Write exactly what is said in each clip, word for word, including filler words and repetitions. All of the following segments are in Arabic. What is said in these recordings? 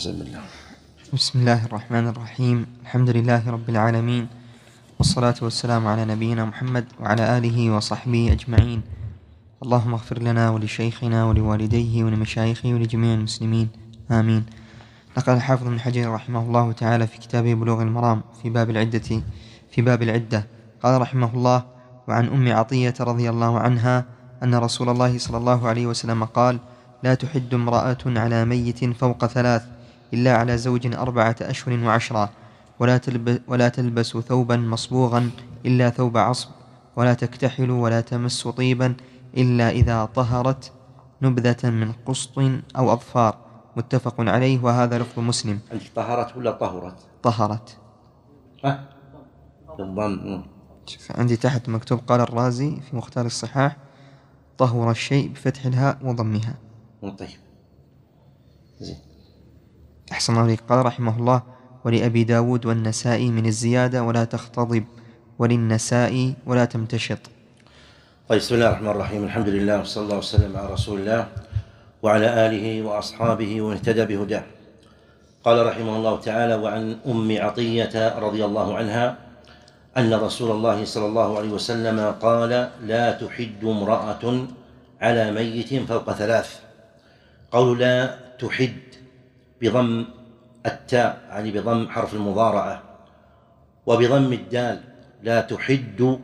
بسم الله. بسم الله الرحمن الرحيم. الحمد لله رب العالمين، والصلاة والسلام على نبينا محمد وعلى آله وصحبه أجمعين. اللهم اغفر لنا ولشيخنا ولوالديه ولمشايخه ولجميع المسلمين، آمين. نقل الحافظ بن حجر رحمه الله تعالى في كتابه بلوغ المرام في باب العدة في باب العدة قال رحمه الله: وعن أم عطية رضي الله عنها أن رسول الله صلى الله عليه وسلم قال: لا تحد امرأة على ميت فوق ثلاث إلا على زوج أربعة أشهر وعشرة، ولا, تلب ولا تلبس ثوبا مصبوغا إلا ثوب عصب، ولا تكتحل ولا تمس طيبا إلا إذا طهرت نبذة من قسط أو أظفار. متفق عليه، وهذا لفظ مسلم. عندك طهرت ولا طهرت؟ طهرت. ها؟ بالضم. عندي تحت مكتوب قال الرازي في مختار الصحاح: طهر الشيء بفتح الهاء وضمها. طيب زين. أحسن الله عليك. قال رحمه الله: ولأبي داود والنسائي من الزيادة ولا تختضب، وللنسائي ولا تمتشط. طيب، بسم الله الرحمن الرحيم. الحمد لله، وصلى الله وسلم على رسول الله وعلى آله وأصحابه ومن اهتدى بهداه. قال رحمه الله تعالى: وعن أم عطية رضي الله عنها أن رسول الله صلى الله عليه وسلم قال: لا تحد امرأة على ميت فوق ثلاث. قول لا تحد بضم التاء، يعني بضم حرف المضارعة، وبضم الدال لا تحد،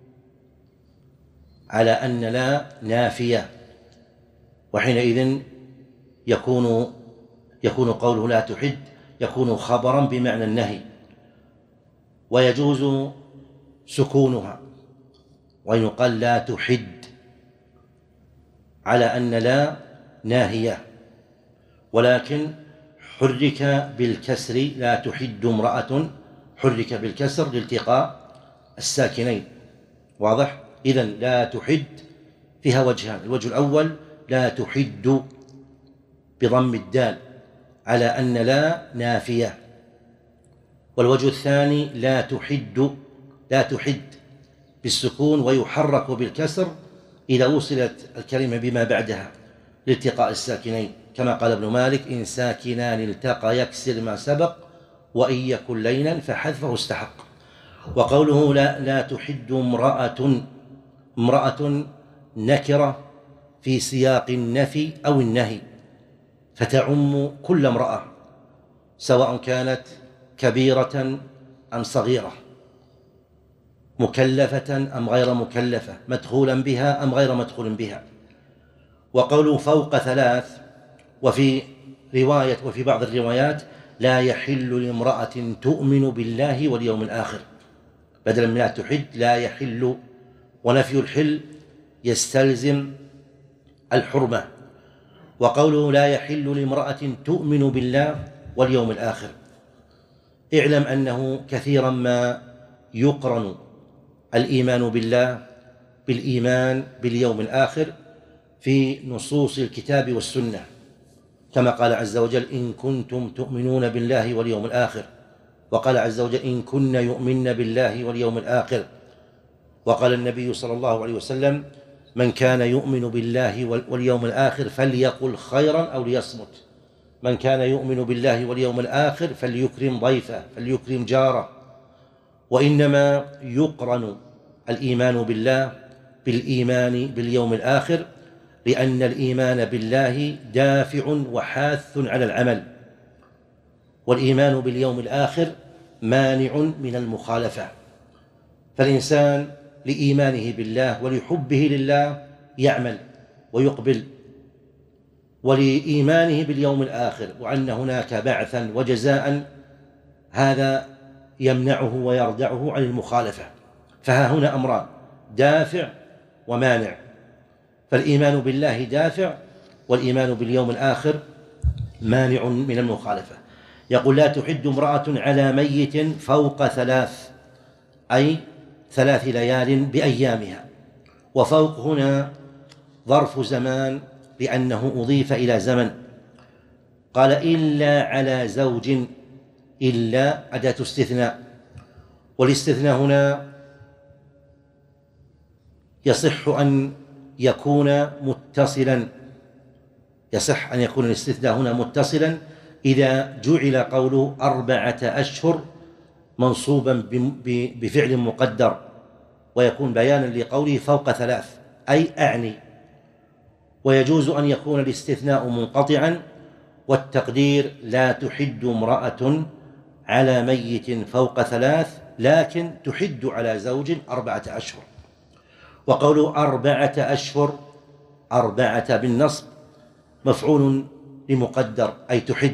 على أن لا نافية، وحينئذ يكون يكون قوله لا تحد يكون خبرا بمعنى النهي، ويجوز سكونها، وإن يقال لا تحد على أن لا ناهية، ولكن حرك بالكسر لا تحد امرأة، حرك بالكسر لالتقاء الساكنين. واضح؟ إذن لا تحد فيها وجهان: الوجه الأول لا تحد بضم الدال على أن لا نافية، والوجه الثاني لا تحد لا تحد بالسكون ويحرك بالكسر إذا وصلت الكلمة بما بعدها لالتقاء الساكنين، كما قال ابن مالك: إن ساكنان التقى يكسر ما سبق، وإن يكن لينا فحذفه استحق. وقوله لا, لا تحد امرأة، امرأة نكرة في سياق النفي أو النهي، فتعم كل امرأة سواء كانت كبيرة أم صغيرة، مكلفة أم غير مكلفة، مدخولا بها أم غير مدخول بها. وقوله فوق ثلاث، وفي رواية وفي بعض الروايات لا يحل لامرأة تؤمن بالله واليوم الآخر، بدلا من لا تحد لا يحل، ونفي الحل يستلزم الحرمة. وقوله لا يحل لامرأة تؤمن بالله واليوم الآخر، اعلم أنه كثيرا ما يقرن الإيمان بالله بالإيمان باليوم الآخر في نصوص الكتاب والسنة، كما قال عز وجل: إن كنتم تؤمنون بالله واليوم الآخر، وقال عز وجل: إن كن يؤمن بالله واليوم الآخر، وقال النبي صلى الله عليه وسلم: من كان يؤمن بالله واليوم الآخر فليقل خيرا أو ليصمت، من كان يؤمن بالله واليوم الآخر فليكرم ضيفه، فليكرم جاره. وإنما يقرن الإيمان بالله بالإيمان باليوم الآخر، لأن الإيمان بالله دافع وحاث على العمل، والإيمان باليوم الآخر مانع من المخالفة. فالإنسان لإيمانه بالله ولحبه لله يعمل ويقبل، ولإيمانه باليوم الآخر وأن هناك بعثا وجزاء هذا يمنعه ويردعه عن المخالفة. فها هنا أمران: دافع ومانع. فالإيمان بالله دافع، والإيمان باليوم الآخر مانع من المخالفة. يقول: لا تحد امرأة على ميت فوق ثلاث، أي ثلاث ليال بأيامها. وفوق هنا ظرف زمان لأنه أضيف إلى زمن. قال: إلا على زوج، إلا أداة استثناء، والاستثناء هنا يصح أن يكون متصلا، يصح أن يكون الاستثناء هنا متصلا إذا جعل قوله أربعة أشهر منصوبا بفعل مقدر ويكون بيانا لقوله فوق ثلاث أي أعني. ويجوز أن يكون الاستثناء منقطعا، والتقدير لا تحد امرأة على ميت فوق ثلاث، لكن تحد على زوج أربعة أشهر. وقوله أربعة أشهر، أربعة بالنصب مفعول لمقدر أي تحد.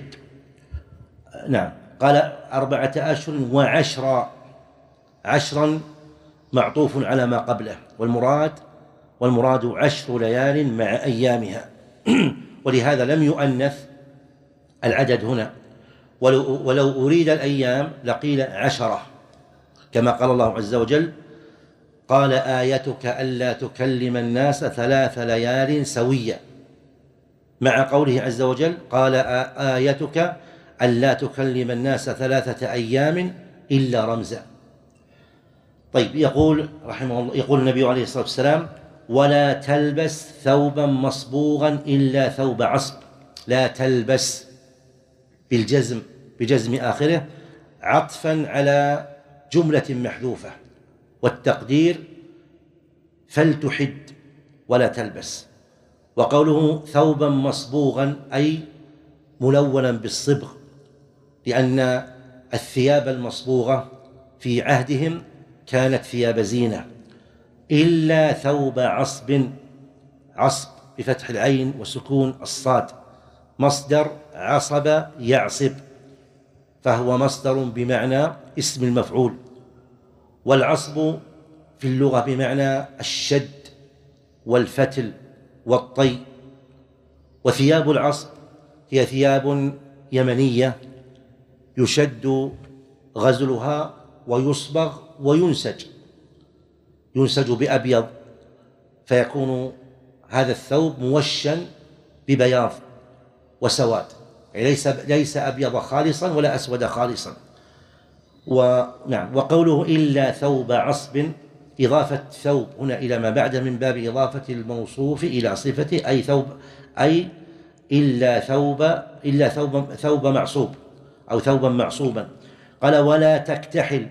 نعم، قال أربعة أشهر وعشرا، عشرا معطوف على ما قبله، والمراد والمراد عشر ليال مع أيامها ولهذا لم يؤنث العدد هنا، ولو, ولو أريد الأيام لقيل عشرة، كما قال الله عز وجل قال آيتك ألا تكلم الناس ثلاث ليال سويا، مع قوله عز وجل قال آيتك ألا تكلم الناس ثلاثة أيام إلا رمزا. طيب، يقول رحمه الله، يقول النبي عليه الصلاة والسلام ولا تلبس ثوبا مصبوغا إلا ثوب عصب. لا تلبس بالجزم بجزم آخره عطفا على جملة محذوفة، والتقدير فلتحد ولا تلبس. وقوله ثوبا مصبوغا أي ملونا بالصبغ، لأن الثياب المصبوغة في عهدهم كانت ثياب زينة، إلا ثوب عصب، عصب بفتح العين وسكون الصاد، مصدر عصب يعصب، فهو مصدر بمعنى اسم المفعول. والعصب في اللغة بمعنى الشد والفتل والطي. وثياب العصب هي ثياب يمنية يشد غزلها ويصبغ وينسج، ينسج بأبيض، فيكون هذا الثوب موشا ببياض وسواد، يعني ليس ليس أبيض خالصا ولا أسود خالصا. ونعم، وقوله إلا ثوب عصب، إضافة ثوب هنا إلى ما بعده من باب إضافة الموصوف إلى صفته، أي ثوب، أي إلا ثوب إلا ثوب ثوب معصوب أو ثوبا معصوبا. قال ولا تكتحل،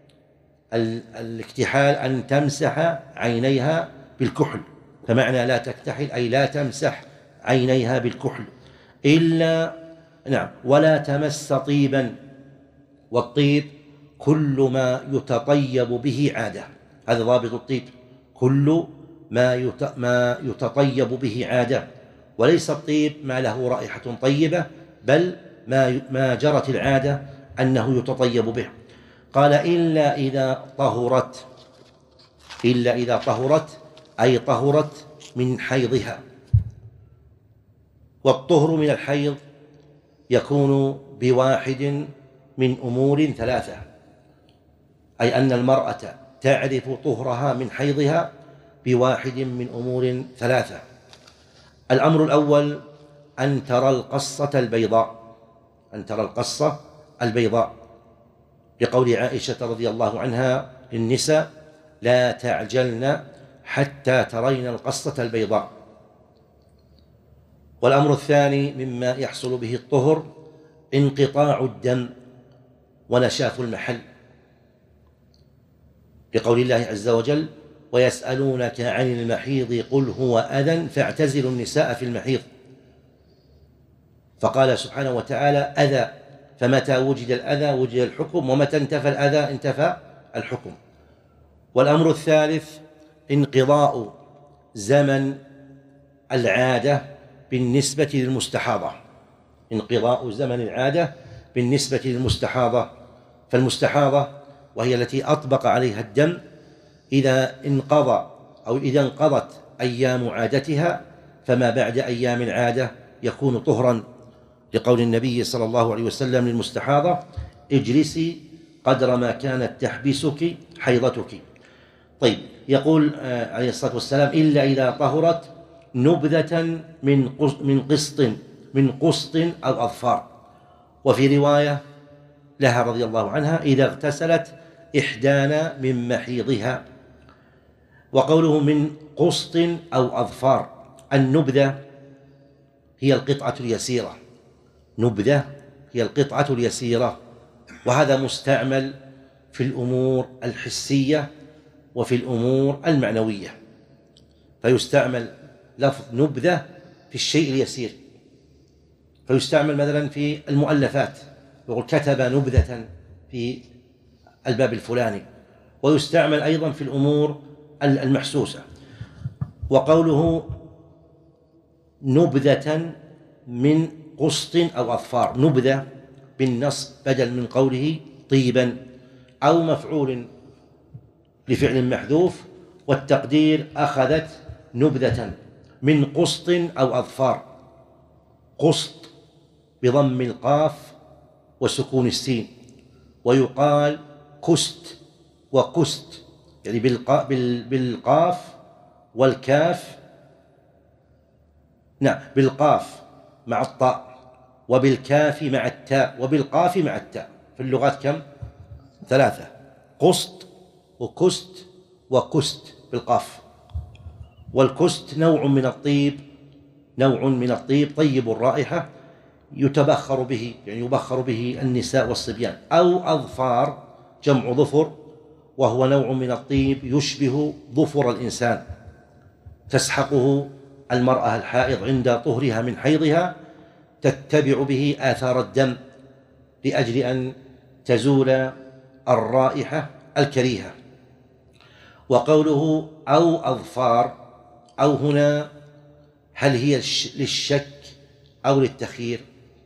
الاكتحال أن تمسح عينيها بالكحل، فمعنى لا تكتحل أي لا تمسح عينيها بالكحل إلا نعم ولا تمس طيبا، والطيب كل ما يتطيب به عادة، هذا ضابط الطيب، كل ما ما يتطيب به عادة، وليس الطيب ما له رائحة طيبة، بل ما ما جرت العادة أنه يتطيب به. قال إلا إذا طهرت، إلا إذا طهرت أي طهرت من حيضها. والطهر من الحيض يكون بواحد من أمور ثلاثة، أي أن المرأة تعرف طهرها من حيضها بواحد من أمور ثلاثة. الأمر الأول أن ترى القصة البيضاء، أن ترى القصة البيضاء، لقول عائشة رضي الله عنها للنساء لا تعجلن حتى ترين القصة البيضاء. والأمر الثاني مما يحصل به الطهر انقطاع الدم ونشاف المحل، لقول الله عز وجل ويسألونك عن المحيض قل هو أذى فاعتزلوا النساء في المحيض، فقال سبحانه وتعالى أذى، فمتى وجد الأذى وجد الحكم، ومتى انتفى الأذى انتفى الحكم. والأمر الثالث انقضاء زمن العادة بالنسبة للمستحاضة، انقضاء زمن العادة بالنسبة للمستحاضة. فالمستحاضة وهي التي أطبق عليها الدم إذا انقضى أو إذا انقضت أيام عادتها فما بعد أيام العادة يكون طهرا، لقول النبي صلى الله عليه وسلم للمستحاضة اجلسي قدر ما كانت تحبسك حيضتك. طيب، يقول عليه الصلاة والسلام إلا إذا طهرت نبذة من من قسط من قسط أو أظفار. وفي رواية لها رضي الله عنها إذا اغتسلت إحدانا من محيضها. وقوله من قسط أو أظفار، النبذة هي القطعة اليسيرة، نبذة هي القطعة اليسيرة، وهذا مستعمل في الأمور الحسية وفي الأمور المعنوية. فيستعمل لفظ نبذة في الشيء اليسير، فيستعمل مثلا في المؤلفات، يقول كتب نبذة في الباب الفلاني، ويستعمل أيضا في الأمور المحسوسة. وقوله نبذة من قسط أو أظفار، نبذة بالنصب بدل من قوله طيبا، أو مفعول لفعل محذوف، والتقدير أخذت نبذة من قسط أو أظفار. قسط بضم القاف وسكون السين، ويقال كست وكست، يعني بالقاف والكاف، نعم بالقاف مع الطاء، وبالكاف مع التاء، وبالقاف مع التاء. في اللغات كم؟ ثلاثة: قسط وكست وكست بالقاف. والكست نوع من الطيب، نوع من الطيب طيب الرائحة يتبخر به، يعني يبخر به النساء والصبيان. أو أظفار جمع ظفر، وهو نوع من الطيب يشبه ظفر الإنسان، تسحقه المرأة الحائض عند طهرها من حيضها، تتبع به آثار الدم لأجل أن تزول الرائحة الكريهة. وقوله أو أظفار، أو هنا هل هي للشك أو للتخيير؟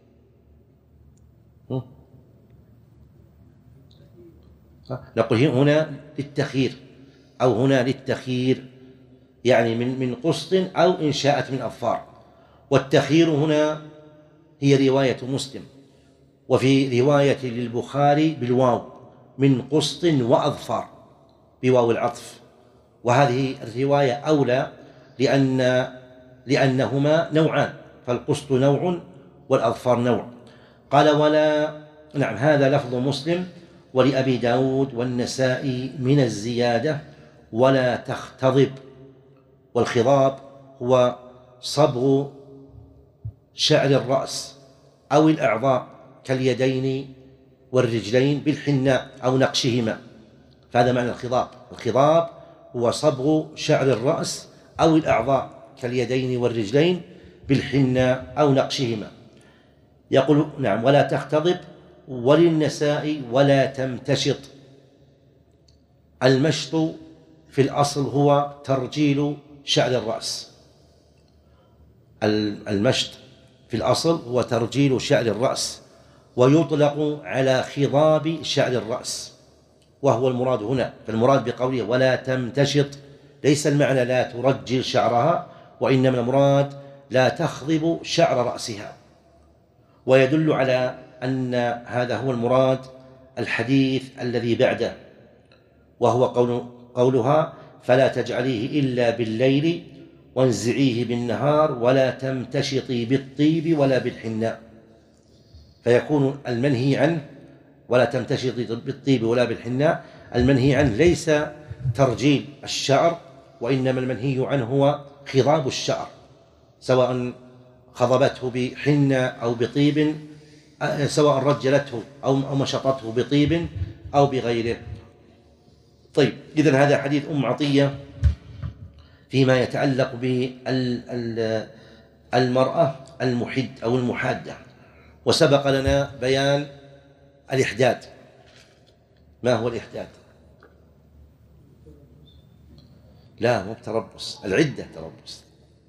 نقول هنا للتخيير، أو هنا للتخيير، يعني من من قسط أو إن شاءت من أظفار. والتخيير هنا هي رواية مسلم، وفي رواية للبخاري بالواو من قسط وأظفار بواو العطف، وهذه الرواية أولى لأن لأنهما نوعان، فالقسط نوع والأظفار نوع. قال ولا، نعم هذا لفظ مسلم ولأبي داود والنسائي من الزيادة ولا تختضب. والخضاب هو صبغ شعر الرأس أو الأعضاء كاليدين والرجلين بالحناء أو نقشهما، فهذا معنى الخضاب. الخضاب هو صبغ شعر الرأس أو الأعضاء كاليدين والرجلين بالحناء أو نقشهما. يقول نعم ولا تختضب. وللنساء ولا تمتشط. المشط في الأصل هو ترجيل شعر الرأس، المشط في الأصل هو ترجيل شعر الرأس، ويطلق على خضاب شعر الرأس، وهو المراد هنا. فالمراد بقوله ولا تمتشط ليس المعنى لا ترجل شعرها، وإنما المراد لا تخضب شعر رأسها. ويدل على أن هذا هو المراد الحديث الذي بعده، وهو قول قولها فلا تجعليه إلا بالليل وانزعيه بالنهار ولا تمتشطي بالطيب ولا بالحناء. فيكون المنهي عنه ولا تمتشطي بالطيب ولا بالحناء، المنهي عنه ليس ترجيل الشعر، وإنما المنهي عنه هو خضاب الشعر، سواء خضبته بحناء أو بطيب، سواء رجلته أو مشطته بطيب أو بغيره. طيب، إذن هذا حديث أم عطية فيما يتعلق بالمرأة المحد أو المحادة. وسبق لنا بيان الإحداد. ما هو الإحداد؟ لا، مو بتربص، العدة تربص.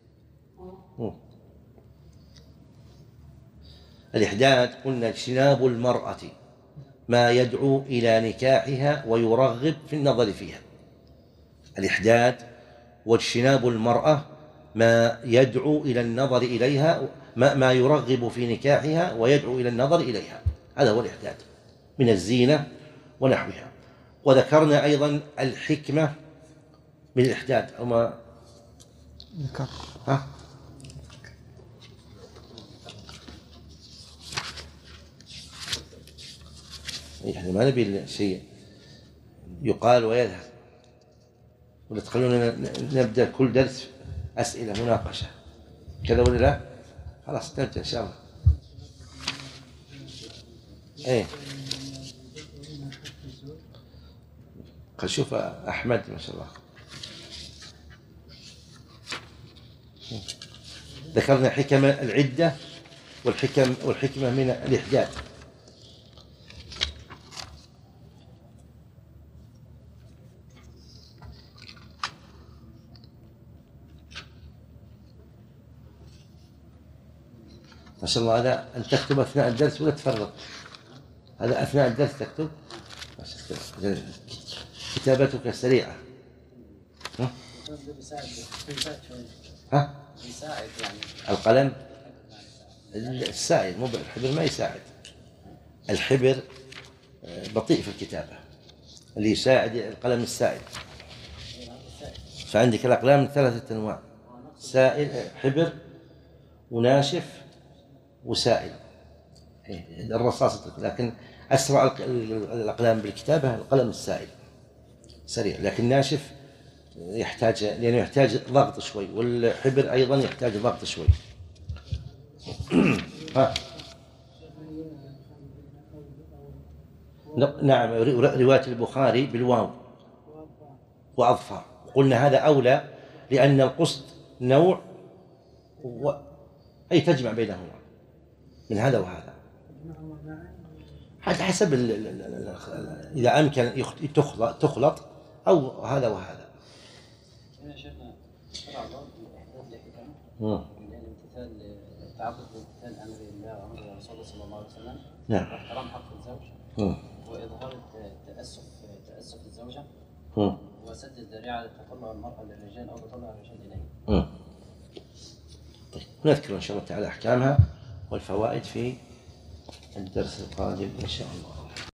الإحداد قلنا اجتناب المرأة ما يدعو إلى نكاحها ويرغب في النظر فيها. الإحداد واجتناب المرأة ما يدعو إلى النظر إليها، ما, ما يرغب في نكاحها ويدعو إلى النظر إليها، هذا هو الإحداد من الزينة ونحوها. وذكرنا أيضا الحكمة من الإحداد، أو ما ذكر ها؟ يعني ما نبي شيء يقال ويذهب، ولا تخلونا نبدأ كل درس أسئلة مناقشة كذا ولا لا؟ خلاص نبدأ إن شاء الله. ايه خل شوف أحمد ما شاء الله ذكرنا حكم العدة والحكم والحكمة من الإحداث. ما شاء الله هذا أن تكتب أثناء الدرس ولا تفرق؟ هذا أثناء الدرس تكتب؟ ما شاء الله كتابتك سريعة. ها؟ ها؟ يساعد يعني القلم السائل مو الحبر ما يساعد. الحبر بطيء في الكتابة، اللي يساعد القلم السائل. فعندك الأقلام ثلاثة أنواع، سائل حبر وناشف وسائل. الرصاص لكن أسرع الأقلام بالكتابة القلم السائل سريع، لكن ناشف يحتاج لأنه يحتاج ضغط شوي، والحبر أيضا يحتاج ضغط شوي. ها. نعم رواية البخاري بالواو وأظفر، قلنا هذا أولى لأن القسط نوع و... أي تجمع بينهما من هذا وهذا حتى حسب ال... ال... ال... إذا أمكن تخلط تخلط أو هذا وهذا. هنا شيخنا شرع الله بإحداث الحكم من الامتثال تعبد بامتثال أمر الله وأمر رسوله صلى الله عليه وسلم. نعم. واحترام حق الزوج. وإظهار التأسف تأسف الزوجة. وسد الذريعة لتطلع المرأة للرجال أو تطلع الرجال إليه. طيب نذكر إن شاء الله تعالى أحكامها والفوائد في الدرس القادم إن شاء الله.